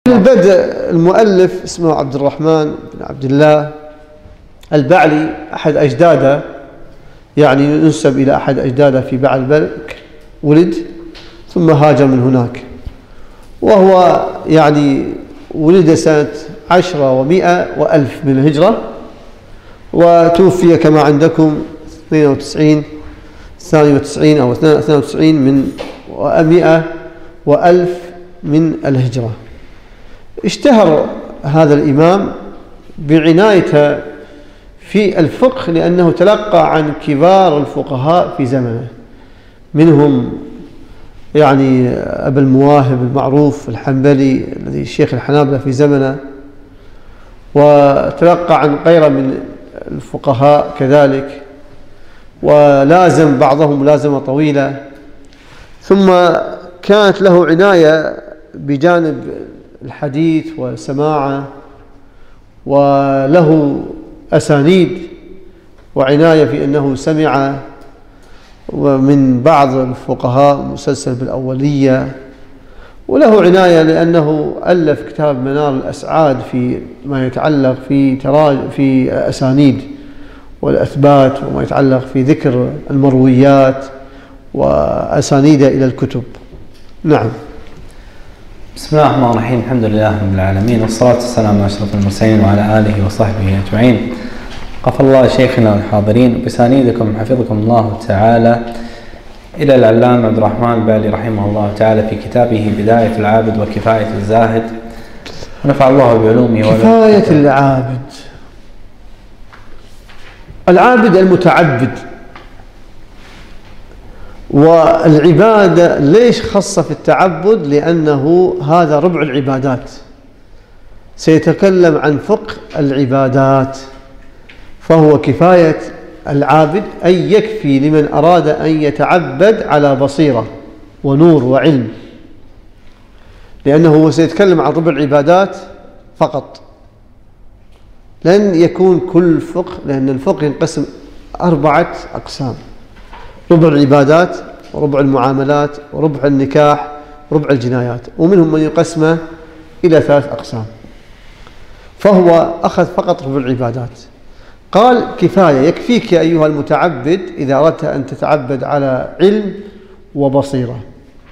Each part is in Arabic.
البدء المؤلف اسمه عبد الرحمن بن عبد الله البعلي، أحد أجداده، يعني ينسب إلى أحد أجداده في بعلبك ولد، ثم هاجر من هناك، وهو يعني ولد سنة 10 و100 وألف من الهجرة، وتوفي كما عندكم 92 أو 92 من 100 وألف من الهجرة. اشتهر هذا الإمام بعنايته في الفقه لأنه تلقى عن كبار الفقهاء في زمنه، منهم يعني أبا المواهب المعروف الحنبلي الذي شيخ الحنابلة في زمنه، وتلقى عن غيره من الفقهاء كذلك، ولازم بعضهم ملازمة طويلة. ثم كانت له عناية بجانب الحديث والسماعة، وله أسانيد وعناية في أنه سمع ومن بعض الفقهاء مسلسل بالأولية، وله عناية لأنه ألف كتاب منار الأسعاد في ما يتعلق في أسانيد والأثبات، وما يتعلق في ذكر المرويات وأسانيد إلى الكتب. نعم. بسم الله الرحمن الرحيم. الحمد لله رب العالمين، والصلاة والسلام على أشرف المرسلين وعلى آله وصحبه أجمعين. غفر الله شيخنا والحاضرين بسانيدكم حفظكم الله تعالى إلى العلامة عبد الرحمن البعلي رحمه الله تعالى في كتابه بداية العابد وكفاية الزاهد، ونفع الله بعلومه. كفاية العابد المتعبد. والعبادة ليش خص في التعبد؟ لأنه هذا ربع العبادات، سيتكلم عن فقه العبادات. فهو كفاية العابد أي يكفي لمن أراد أن يتعبد على بصيرة ونور وعلم، لأنه هو سيتكلم عن ربع العبادات فقط، لن يكون كل فقه، لأن الفقه ينقسم 4 أقسام: ربع العبادات، وربع المعاملات، وربع النكاح، وربع الجنايات، ومنهم من يقسمه إلى 3 أقسام. فهو أخذ فقط ربع العبادات. قال كفاية يكفيك يا أيها المتعبد إذا أردت أن تتعبد على علم وبصيرة.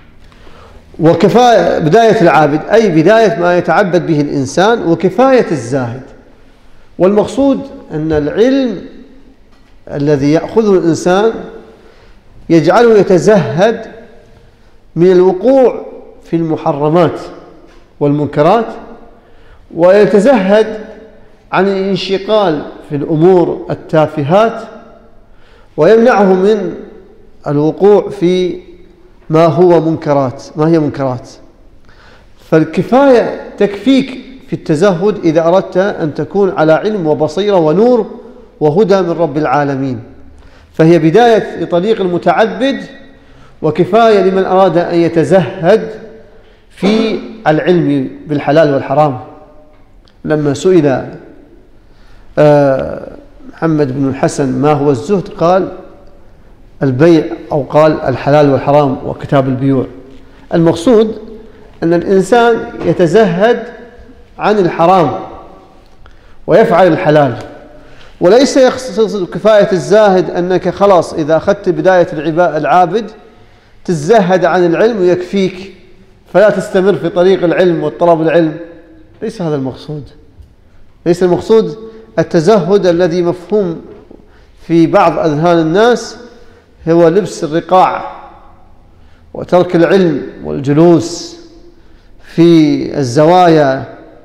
وكفاية بداية العابد أي بداية ما يتعبد به الإنسان، وكفاية الزاهد. والمقصود أن العلم الذي يأخذه الإنسان يجعله يتزهد من الوقوع في المحرمات والمنكرات، ويتزهد عن الانشغال في الأمور التافهات، ويمنعه من الوقوع في ما هي منكرات. فالكفاية تكفيك في التزهد إذا أردت أن تكون على علم وبصيرة ونور وهدى من رب العالمين. فهي بداية لطريق المتعبد، وكفاية لمن أراد أن يتزهد في العلم بالحلال والحرام. لما سئل محمد بن الحسن ما هو الزهد، قال البيع، أو قال الحلال والحرام وكتاب البيوع. المقصود أن الإنسان يتزهد عن الحرام ويفعل الحلال، وليس يقصد كفاية الزاهد أنك خلاص إذا أخذت بداية العابد تزهد عن العلم ويكفيك فلا تستمر في طريق العلم والطلب العلم. ليس هذا المقصود. ليس المقصود التزهد الذي مفهوم في بعض أذهان الناس هو لبس الرقاع وترك العلم والجلوس في الزوايا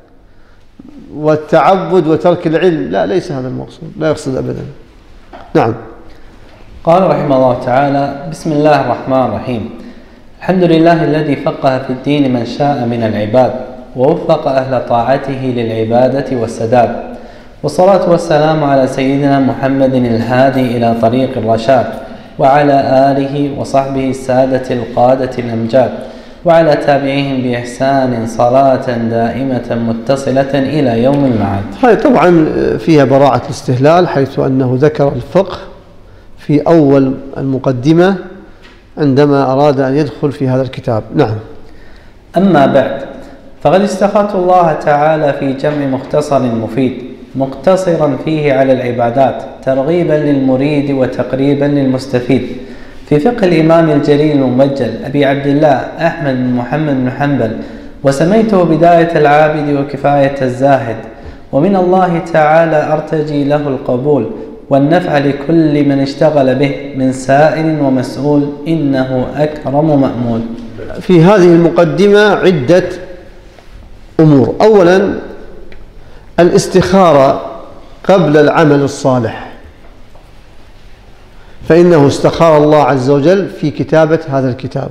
والتعبد وترك العلم. لا، ليس هذا المقصود، لا يقصد أبدا. نعم. قال رحمه الله تعالى: بسم الله الرحمن الرحيم. الحمد لله الذي فقه في الدين من شاء من العباد، ووفق أهل طاعته للعبادة والسداد، والصلاة والسلام على سيدنا محمد الهادي إلى طريق الرشاد، وعلى آله وصحبه السادة القادة الأمجاد، وعلى تابعيهم بإحسان صلاة دائمة متصلة إلى يوم المعاد. هذه طبعا فيها براعة الاستهلال، حيث أنه ذكر الفقه في أول المقدمة عندما أراد أن يدخل في هذا الكتاب. نعم. أما بعد، فقد استخرت الله تعالى في جمع مختصر مفيد مقتصرا فيه على العبادات ترغيبا للمريد وتقريبا للمستفيد في فقه الإمام الجليل المبجل أبي عبد الله أحمد بن محمد بن حنبل، وسميته بداية العابد وكفاية الزاهد. ومن الله تعالى أرتجي له القبول والنفع لكل من اشتغل به من سائل ومسؤول، إنه أكرم مأمول. في هذه المقدمة عدة أمور. أولا الاستخارة قبل العمل الصالح، فإنه استخار الله عز وجل في كتابة هذا الكتاب.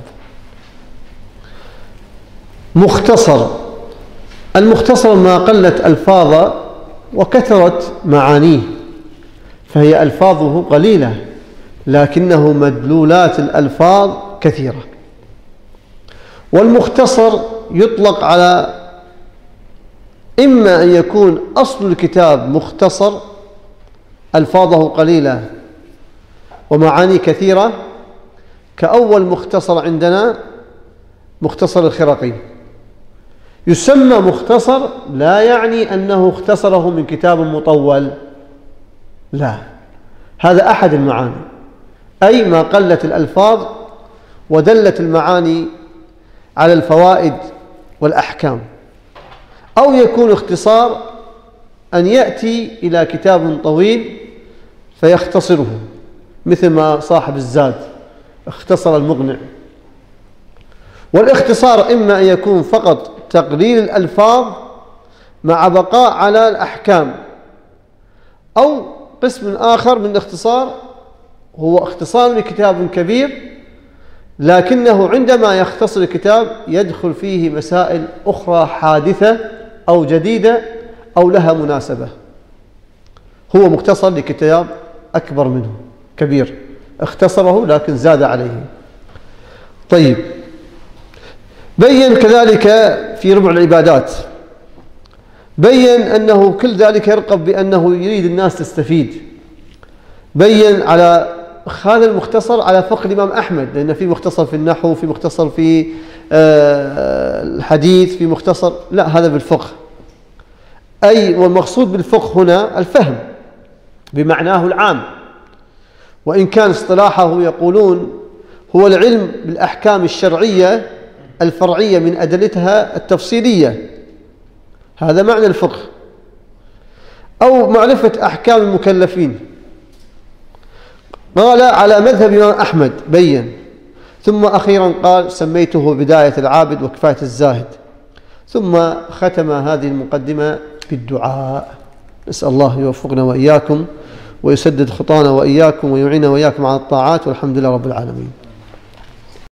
مختصر، المختصر ما قلت ألفاظه وكثرت معانيه، فهي ألفاظه قليلة لكنه مدلولات الألفاظ كثيرة. والمختصر يطلق على إما أن يكون أصل الكتاب مختصر ألفاظه قليلة ومعاني كثيرة، كأول مختصر عندنا مختصر الخرقي، يسمى مختصر لا يعني أنه اختصره من كتاب مطول، لا، هذا أحد المعاني، أي ما قلت الألفاظ ودلت المعاني على الفوائد والأحكام. أو يكون اختصار أن يأتي إلى كتاب طويل فيختصره، مثل ما صاحب الزاد اختصر المقنع. والاختصار إما أن يكون فقط تقليل الألفاظ مع بقاء على الأحكام، أو قسم آخر من الاختصار هو اختصار لكتاب كبير لكنه عندما يختصر الكتاب يدخل فيه مسائل أخرى حادثة أو جديدة أو لها مناسبة، هو مختصر لكتاب أكبر منه كبير اختصره لكن زاد عليه. طيب، بين كذلك في ربع العبادات، بين أنه كل ذلك يرقب بأنه يريد الناس تستفيد. بين على هذا المختصر على فقه الإمام أحمد، لأن في مختصر في النحو، في مختصر في الحديث، في مختصر، لا، هذا بالفقه. أي والمقصود بالفقه هنا الفهم بمعناه العام، وإن كان اصطلاحه يقولون هو العلم بالأحكام الشرعية الفرعية من أدلتها التفصيلية، هذا معنى الفقه، أو معرفة أحكام المكلفين. قال على مذهب الإمام أحمد بين، ثم أخيرا قال سميته بداية العابد وكفاية الزاهد، ثم ختم هذه المقدمة بالدعاء. نسأل الله يوفقنا وإياكم ويسدد خطانا وإياكم ويعيننا وإياكم على الطاعات، والحمد لله رب العالمين.